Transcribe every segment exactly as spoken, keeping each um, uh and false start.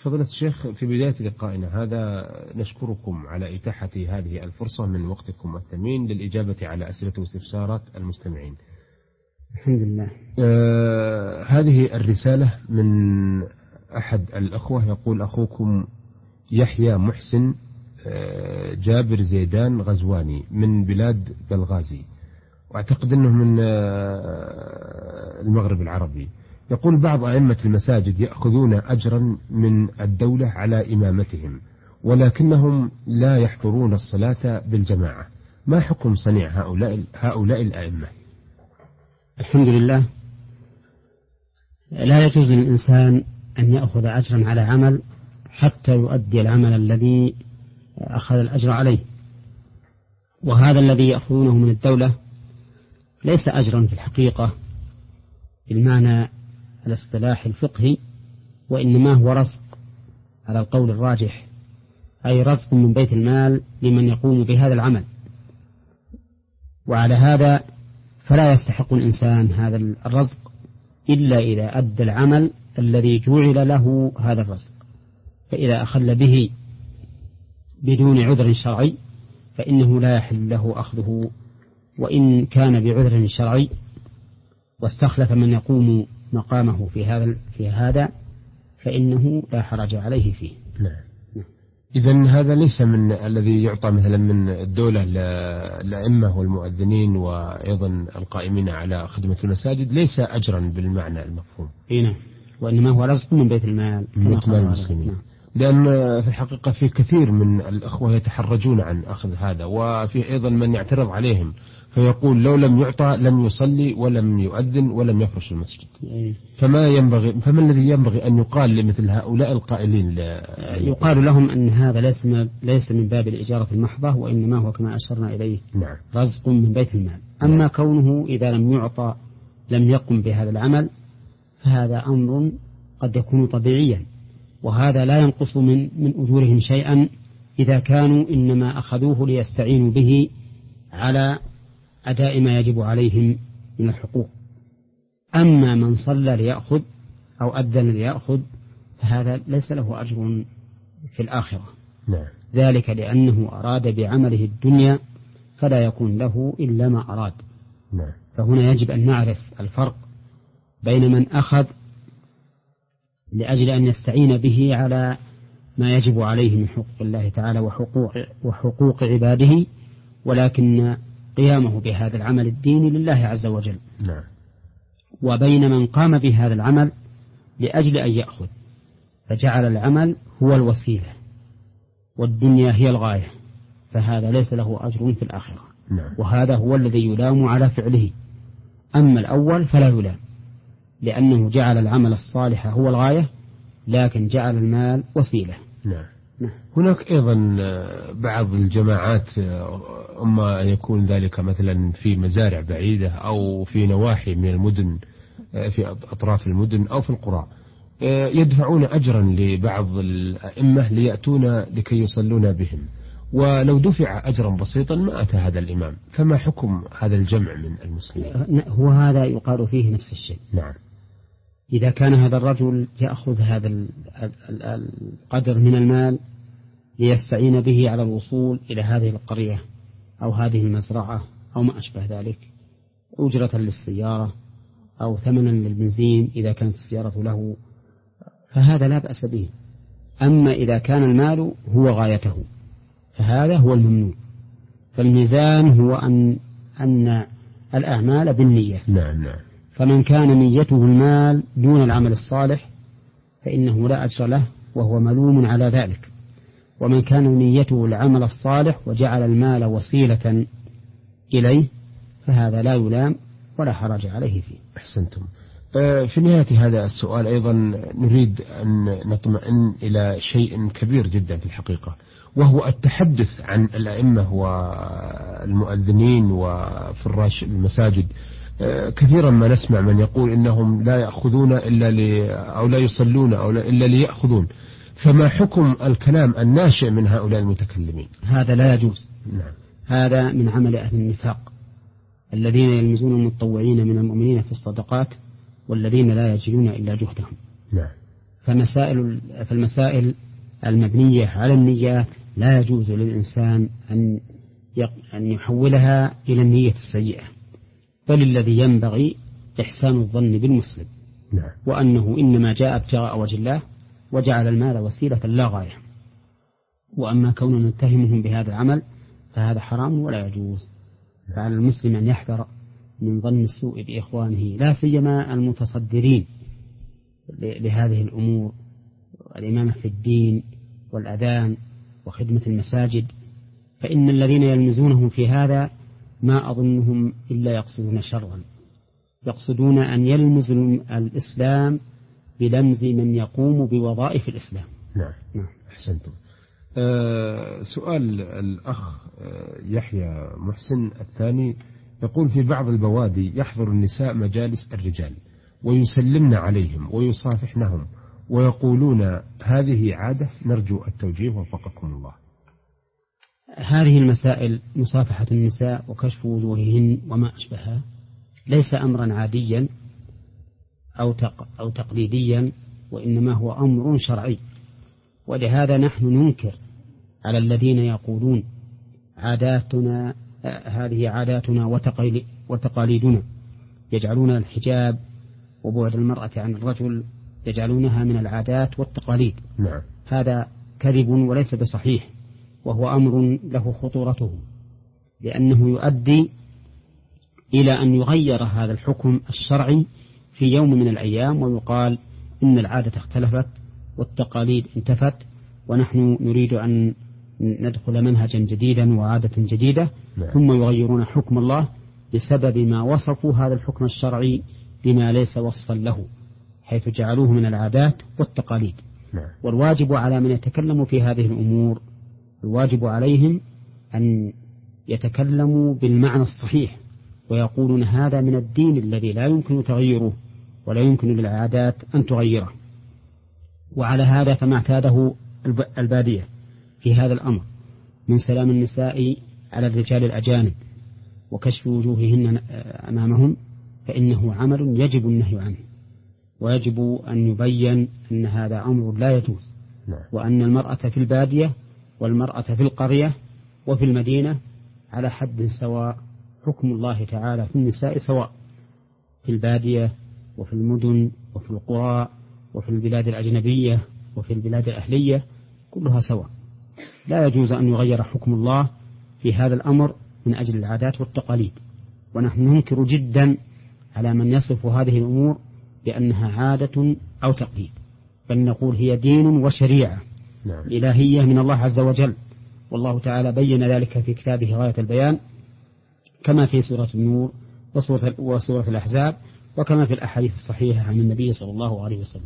فضيلة الشيخ، في بداية لقائنا هذا نشكركم على إتاحة هذه الفرصة من وقتكم الثمين للإجابة على أسئلة واستفسارات المستمعين. الحمد لله. آه هذه الرسالة من أحد الأخوة، يقول: أخوكم يحيى محسن آه جابر زيدان غزواني من بلاد بلغازي، وأعتقد أنه من آه المغرب العربي. يقول: بعض أئمة المساجد يأخذون أجرا من الدولة على إمامتهم، ولكنهم لا يحضرون الصلاة بالجماعة، ما حكم صنيع هؤلاء, هؤلاء الأئمة؟ الحمد لله. لا يجوز للإنسان أن يأخذ أجرا على عمل حتى يؤدي العمل الذي أخذ الأجر عليه، وهذا الذي يأخذونه من الدولة ليس أجرا في الحقيقة بالمعنى الاصطلاح الفقهي، وإنما هو رزق على القول الراجح، أي رزق من بيت المال لمن يقوم بهذا العمل. وعلى هذا فلا يستحق الإنسان هذا الرزق إلا إذا أدى العمل الذي جعل له هذا الرزق، فإذا أخل به بدون عذر شرعي فإنه لا يحل له أخذه، وإن كان بعذر شرعي واستخلف من يقوم مقامه في هذا في هذا فإنه لا حرج عليه فيه. نعم. إذن هذا ليس من الذي يعطى مثلا من الدولة للأئمة والمؤذنين وأيضا القائمين على خدمة المساجد، ليس أجرا بالمعنى المفهوم. نعم، وإنما هو رزق من بيت المال من بيت المال المسلمين. نعم. لأن في الحقيقة في كثير من الأخوة يتحرجون عن أخذ هذا، وفي أيضا من يعترض عليهم فيقول: لو لم يعطى لم يصلي ولم يؤذن ولم يفرش المسجد. فما ينبغي فما الذي ينبغي أن يقال لمثل هؤلاء القائلين؟ يقال لهم أن هذا ليس ليس من باب الإجارة المحضة، وإنما هو كما أشرنا إليه نعم. رزق من بيت المال. أما نعم. كونه إذا لم يعطى لم يقم بهذا العمل فهذا أمر قد يكون طبيعيا، وهذا لا ينقص من من أجورهم شيئا إذا كانوا إنما أخذوه ليستعينوا به على أداء ما يجب عليهم من الحقوق. أما من صلى ليأخذ أو أذن ليأخذ فهذا ليس له أجر في الآخرة. نعم. ذلك لأنه أراد بعمله الدنيا فلا يكون له إلا ما أراد. نعم. فهنا يجب أن نعرف الفرق بين من أخذ لأجل أن يستعين به على ما يجب عليه من حقوق الله تعالى وحقوق, وحقوق عباده، ولكن قيامه بهذا العمل الديني لله عز وجل. نعم. وبين من قام بهذا العمل لأجل أن يأخذ فجعل العمل هو الوسيلة والدنيا هي الغاية، فهذا ليس له أجر في الآخرة. نعم. وهذا هو الذي يلام على فعله. أما الأول فلا يلام، لأنه جعل العمل الصالح هو الغاية لكن جعل المال وسيلة. نعم. هناك أيضا بعض الجماعات أما يكون ذلك مثلا في مزارع بعيدة أو في نواحي من المدن، في أطراف المدن أو في القرى، يدفعون أجرا لبعض الأئمة ليأتون لكي يصلون بهم، ولو دفع أجرا بسيطا ما أتى هذا الإمام، فما حكم هذا الجمع من المسلمين؟ هو هذا يقال فيه نفس الشيء. نعم. إذا كان هذا الرجل يأخذ هذا القدر من المال ليستعين به على الوصول إلى هذه القرية أو هذه المزرعة أو ما أشبه ذلك، أجرة للسيارة أو ثمنا للبنزين إذا كانت السيارة له، فهذا لا بأس به. أما إذا كان المال هو غايته فهذا هو الممنوع. فالميزان هو أن أن الأعمال بالنية. نعم نعم. فمن كان نيته المال دون العمل الصالح فإنه لا أجر له وهو ملوم على ذلك، ومن كان نيته العمل الصالح وجعل المال وسيلة إليه فهذا لا يلام ولا حرج عليه فيه. أحسنتم. في نهاية هذا السؤال أيضا نريد أن نطمئن إلى شيء كبير جدا في الحقيقة، وهو التحدث عن الأئمة والمؤذنين وفراش المساجد. كثيرا ما نسمع من يقول إنهم لا يأخذون إلا ل... أو لا يصلون أو لا إلا ليأخذون، فما حكم الكلام الناشئ من هؤلاء المتكلمين؟ هذا لا يجوز. نعم. هذا من عمل أهل النفاق الذين يلمزون المتطوعين من المؤمنين في الصدقات والذين لا يجدون إلا جهدهم. نعم. فمسائل فالمسائل المبنية على النيات لا يجوز للإنسان أن أن يحولها إلى النية السيئة، بل الذي ينبغي إحسان الظن بالمسلم، نعم. وأنه إنما جاء ابتغاء وجه الله وجعل المال وسيلة لا غاية. وأما كوننا نتهمهم بهذا العمل فهذا حرام ولا يجوز. فعلى المسلم أن يحذر من ظن السوء بإخوانه، لا سيما المتصدرين لهذه الأمور، الإمامة في الدين والأذان وخدمة المساجد، فإن الذين يلمزونهم في هذا ما أظنهم إلا يقصدون شرا، يقصدون أن يلمزوا الإسلام بلمز من يقوم بوظائف الإسلام. نعم, نعم. أحسنتم. أه سؤال الأخ يحيى محسن الثاني يقول: في بعض البوادي يحضر النساء مجالس الرجال ويسلمن عليهم ويصافحنهم ويقولون هذه عادة، نرجو التوجيه وفقكم الله. هذه المسائل مصافحة النساء وكشف وجوههن وما أشبهها ليس أمرا عاديا أو أو تقليديا، وإنما هو أمر شرعي. ولهذا نحن ننكر على الذين يقولون عاداتنا هذه عاداتنا وتقاليدنا، يجعلون الحجاب وبعد المرأة عن الرجل يجعلونها من العادات والتقاليد. نعم. هذا كذب وليس بصحيح، وهو أمر له خطورته، لأنه يؤدي إلى أن يغير هذا الحكم الشرعي في يوم من الأيام، ويقال إن العادة اختلفت والتقاليد انتفت ونحن نريد أن ندخل منهجا جديدا وعادة جديدة. نعم. ثم يغيرون حكم الله بسبب ما وصفوا هذا الحكم الشرعي بما ليس وصفا له، حيث جعلوه من العادات والتقاليد. نعم. والواجب على من يتكلم في هذه الأمور، الواجب عليهم أن يتكلموا بالمعنى الصحيح، ويقولون هذا من الدين الذي لا يمكن تغييره ولا يمكن للعادات أن تغيره. وعلى هذا فما اعتاده البادية في هذا الأمر من سلام النساء على الرجال الأجانب وكشف وجوههن أمامهم، فإنه عمل يجب النهي عنه، ويجب أن يبين أن هذا أمر لا يجوز. وأن المرأة في البادية والمرأة في القرية وفي المدينة على حد سواء، حكم الله تعالى في النساء سواء في البادية وفي المدن وفي القرى وفي البلاد الأجنبية وفي البلاد الأهلية، كلها سواء. لا يجوز أن يغير حكم الله في هذا الأمر من أجل العادات والتقاليد. ونحن ننكر جدا على من يصف هذه الأمور بأنها عادة أو تقليد، بل نقول هي دين وشريعة. نعم. إلهية من الله عز وجل، والله تعالى بين ذلك في كتابه غاية البيان، كما في سورة النور وسورة, وسورة الأحزاب، وكما في الأحاديث الصحيحة عن النبي صلى الله عليه وسلم.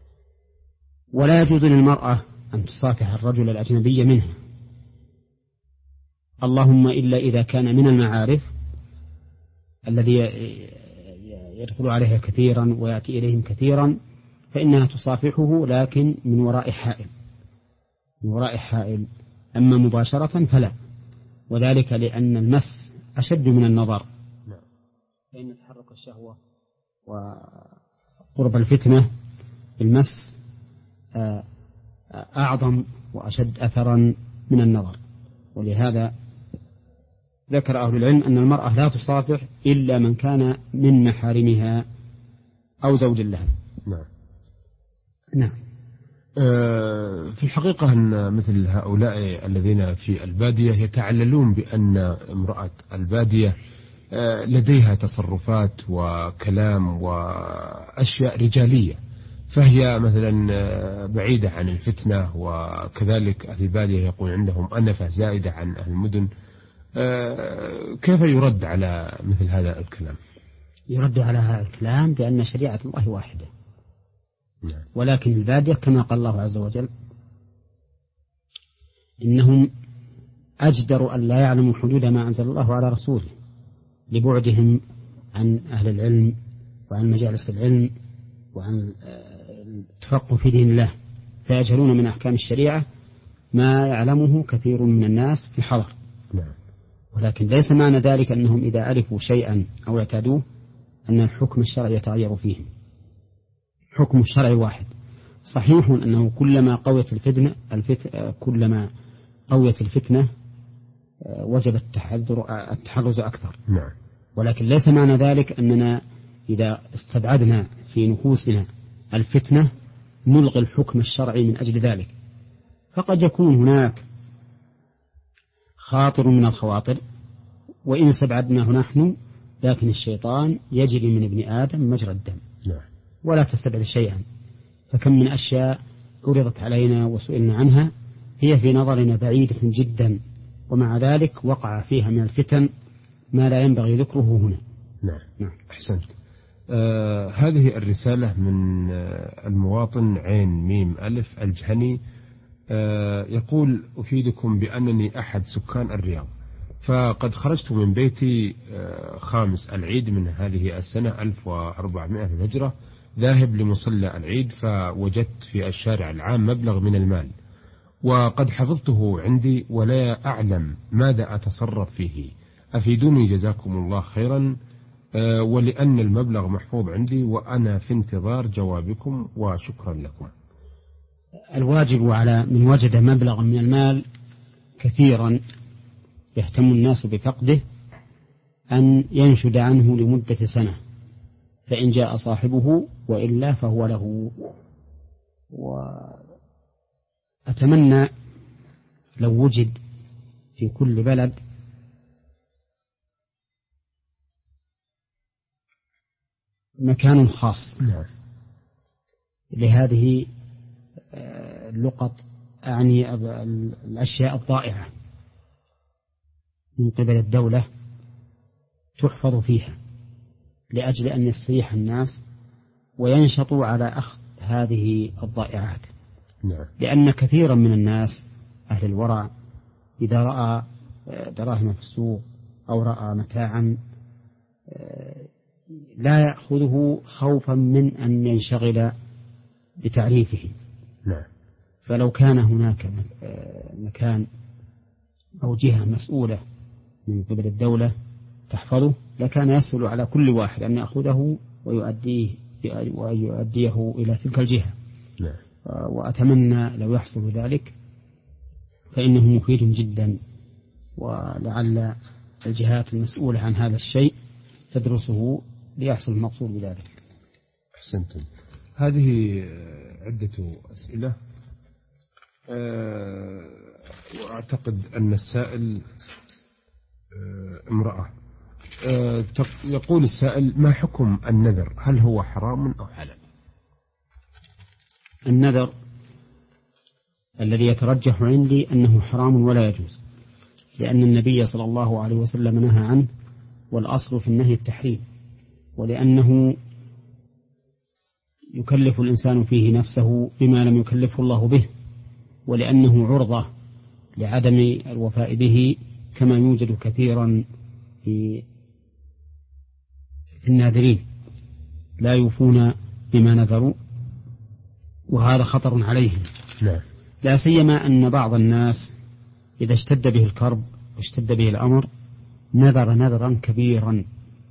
ولا يجوز للمرأة أن تصافح الرجل الأجنبي منها، اللهم إلا إذا كان من المعارف الذي يدخل عليها كثيرا ويأتي إليهم كثيرا، فإنها تصافحه لكن من وراء حائل من وراء حائل أما مباشرة فلا، وذلك لأن المس أشد من النظر، فإن تحرك الشهوة وقرب الفتنة المس أعظم وأشد أثرا من النظر. ولهذا ذكر أهل العلم أن المرأة لا تصافح إلا من كان من محارمها أو زوج لها. نعم. نعم. في الحقيقة أن مثل هؤلاء الذين في البادية يتعللون بأن امرأة البادية لديها تصرفات وكلام وأشياء رجالية، فهي مثلا بعيدة عن الفتنة، وكذلك أهل البادية يقول عندهم أنفة زائدة عن أهل المدن. كيف يرد على مثل هذا الكلام؟ يرد على هذا الكلام بأن شريعة الله واحدة، ولكن البادية كما قال الله عز وجل إنهم أجدروا أن لا يعلموا حدود ما أنزل الله على رسوله لبعدهم عن أهل العلم وعن مجالس العلم وعن التفقه في دين الله، فيجهلون من أحكام الشريعة ما يعلمه كثير من الناس في الحضر. ولكن ليس معنى ذلك أنهم إذا عرفوا شيئا أو اعتادوه أن الحكم الشرعي يتغير فيهم، حكم الشرع واحد. صحيح أنه كلما قويت الفتنة, الفتنة كلما قويت الفتنة وجب التحذر التحرز أكثر. نعم. ولكن ليس معنى ذلك أننا إذا استبعدنا في نفوسنا الفتنة نلغي الحكم الشرعي من أجل ذلك. فقد يكون هناك خاطر من الخواطر وإن استبعدناه نحن، لكن الشيطان يجري من ابن آدم مجرى الدم. نعم. ولا تستبعد شيئا. فكم من أشياء عرضت علينا وسئلنا عنها هي في نظرنا بعيدة جدا، ومع ذلك وقع فيها من الفتن ما لا ينبغي ذكره هنا. نعم. نعم. أحسنت. آه هذه الرسالة من آه المواطن عين ميم ألف الجهني، آه يقول: أفيدكم بأنني أحد سكان الرياض، فقد خرجت من بيتي آه خامس العيد من هذه السنة ألف وأربعمائة للهجرة ذاهب لمصلى العيد، فوجدت في الشارع العام مبلغ من المال وقد حفظته عندي ولا أعلم ماذا أتصرف فيه، أفيدوني جزاكم الله خيرا، أه ولأن المبلغ محفوظ عندي وأنا في انتظار جوابكم وشكرا لكم. الواجب على من وجد مبلغا من المال كثيرا يهتم الناس بفقده أن ينشد عنه لمدة سنة، فإن جاء صاحبه وإلا فهو له. وأتمنى لو وجد في كل بلد مكان خاص لهذه اللقط، أعني الأشياء الضائعة من قبل الدولة تحفظ فيها لأجل أن يستريح الناس وينشطوا على أخذ هذه الضائعات. نعم. لأن كثيرا من الناس أهل الورع إذا رأى دراهم في السوق أو رأى متاعا لا يأخذه خوفا من أن ينشغل بتعريفه. نعم. فلو كان هناك مكان أو جهة مسؤولة من قبل الدولة تحفظه لكان يسهل على كل واحد أن يأخذه ويؤديه ويؤديه إلى تلك الجهة. نعم. وأتمنى لو يحصل ذلك فإنه مفيد جدا، ولعل الجهات المسؤولة عن هذا الشيء تدرسه ليحصل المقصود بذلك. أحسنتم. هذه عدة أسئلة، وأعتقد أن السائل امرأة. يقول السائل: ما حكم النذر؟ هل هو حرام أو حلال؟ النذر الذي يترجح عندي أنه حرام ولا يجوز، لأن النبي صلى الله عليه وسلم نهى عنه، والأصل في النهي التحريم، ولأنه يكلف الإنسان فيه نفسه بما لم يكلفه الله به، ولأنه عرضة لعدم الوفاء به، كما يوجد كثيرا في الناذرين لا يوفون بما نذروا، وهذا خطر عليهم. لا, لا سيما أن بعض الناس إذا اشتد به الكرب واشتد به الأمر نذر نذرا كبيرا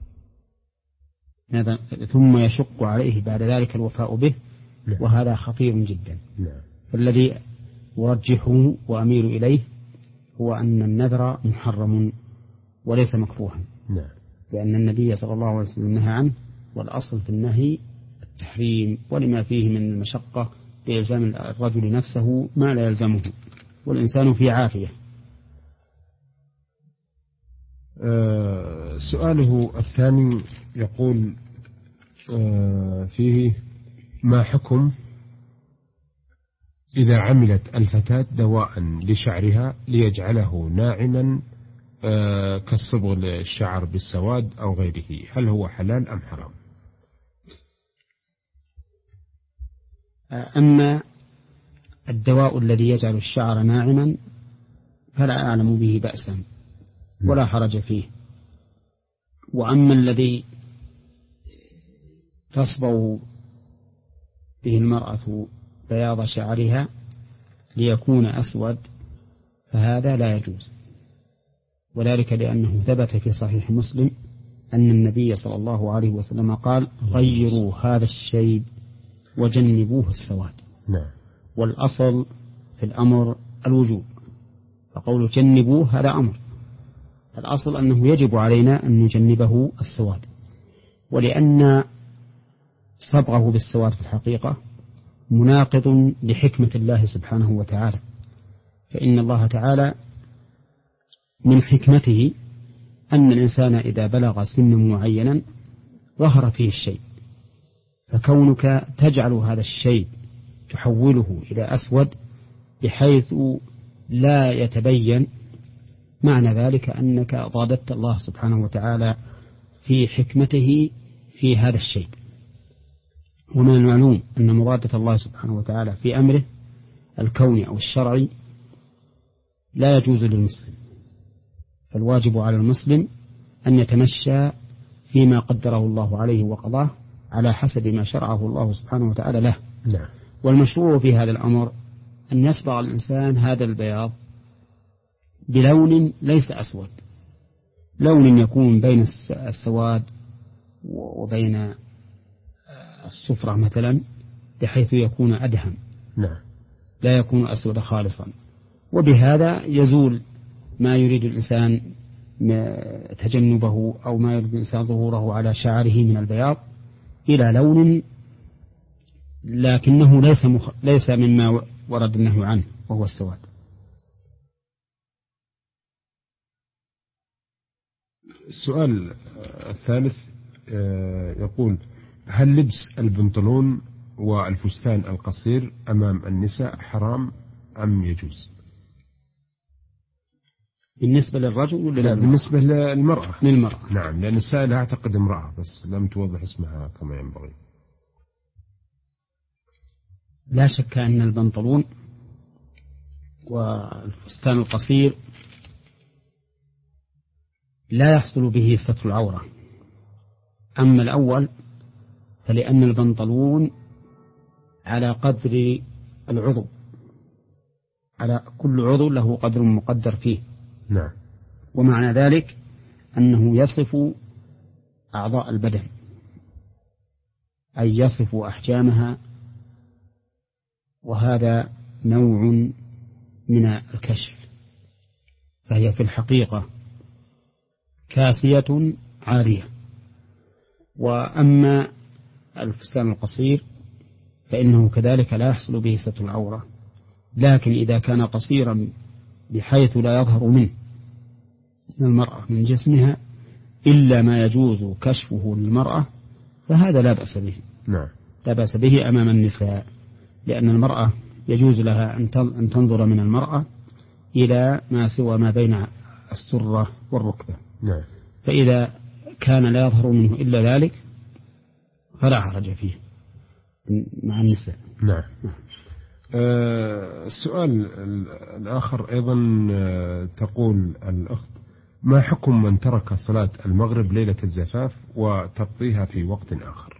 ثم يشق عليه بعد ذلك الوفاء به، لا. وهذا خطير جدا. لا. فالذي أرجحه وأميل إليه هو أن النذر محرم وليس مكروها، لا. لأن النبي صلى الله عليه وسلم نهى عنه، والأصل في النهي التحريم، ولما فيه من المشقة بإلزام الرجل نفسه ما لا يلزمه، والإنسان في عافية. آه سؤاله الثاني يقول آه فيه: ما حكم إذا عملت الفتاة دواء لشعرها ليجعله ناعما آه كالصبغ للشعر بالسواد أو غيره، هل هو حلال أم حرام؟ أما الدواء الذي يجعل الشعر ناعما فلا أعلم به بأسا ولا حرج فيه، وأما الذي تصبغ به المرأة بياض شعرها ليكون أسود فهذا لا يجوز، وذلك لأنه ثبت في صحيح مسلم أن النبي صلى الله عليه وسلم قال: غيروا هذا الشيب وجنبوه السواد. نعم. والأصل في الأمر الوجوب، فقول جنبوه هذا أمر، الأصل أنه يجب علينا أن نجنبه السواد، ولأن صبغه بالسواد في الحقيقة مناقض لحكمة الله سبحانه وتعالى، فإن الله تعالى من حكمته أن الإنسان إذا بلغ سنا معينا ظهر فيه الشيء، فكونك تجعل هذا الشيء تحوله إلى أسود بحيث لا يتبين، معنى ذلك أنك ضادت الله سبحانه وتعالى في حكمته في هذا الشيء. ومن المعلوم أن مرادة الله سبحانه وتعالى في أمره الكوني أو الشرعي لا يجوز للمسلم، فالواجب على المسلم أن يتمشى فيما قدره الله عليه وقضاه على حسب ما شرعه الله سبحانه وتعالى له. نعم. والمشروع في هذا الأمر أن يصبغ الإنسان هذا البياض بلون ليس أسود، لون يكون بين السواد وبين الصفرة مثلا، بحيث يكون أدهم، نعم، لا يكون أسود خالصا، وبهذا يزول ما يريد الإنسان تجنبه أو ما يريد الإنسان ظهوره على شعره من البياض إلى لون لكنه ليس مخ... ليس مما ورد النهي عنه وهو السواد. السؤال الثالث يقول: هل لبس البنطلون والفستان القصير أمام النساء حرام أم يجوز؟ بالنسبة للرجل ولا لا، بالنسبة للمرأة. للمرأة. نعم، لأن السائل أعتقد امرأة بس لم توضح اسمها كما ينبغي. لا شك أن البنطلون والفستان القصير لا يحصل به ستر العورة. أما الأول فلأن البنطلون على قدر العضو، على كل عضو له قدر مقدر فيه. نعم. ومعنى ذلك أنه يصف أعضاء البدن، أي يصف أحجامها، وهذا نوع من الكشف، فهي في الحقيقة كاسية عارية. وأما الفستان القصير فإنه كذلك لا يحصل به ستر العورة، لكن إذا كان قصيرا بحيث لا يظهر منه من المرأة من جسمها إلا ما يجوز كشفه للمرأة فهذا لا بأس به. نعم. لا بأس به أمام النساء، لأن المرأة يجوز لها أن تنظر من المرأة إلى ما سوى ما بين السرة والركبة. نعم. فإذا كان لا يظهر منه إلا ذلك فلا حرج فيه مع النساء. نعم. أه السؤال الآخر أيضا تقول الأخت: ما حكم من ترك صلاة المغرب ليلة الزفاف وتقضيها في وقت آخر؟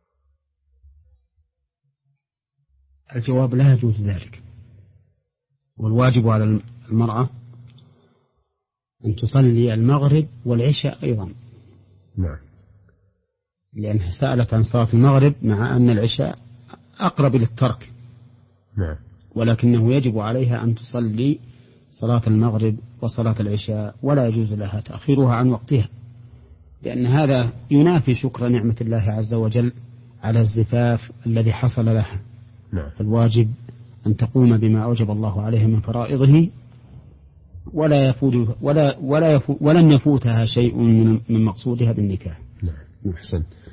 الجواب: لا يجوز ذلك، والواجب على المرأة أن تصلي المغرب والعشاء أيضا. نعم. لأنها سألت عن صلاة المغرب مع أن العشاء أقرب للترك. نعم. ولكنه يجب عليها أن تصلي صلاة المغرب وصلاة العشاء، ولا يجوز لها تأخيرها عن وقتها، لأن هذا ينافي شكر نعمة الله عز وجل على الزفاف الذي حصل لها. نعم. فالواجب أن تقوم بما أوجب الله عليها من فرائضه، ولا يفوت ولا ولا يفوت ولن يفوتها شيء من مقصودها بالنكاح. نعم. أحسنت.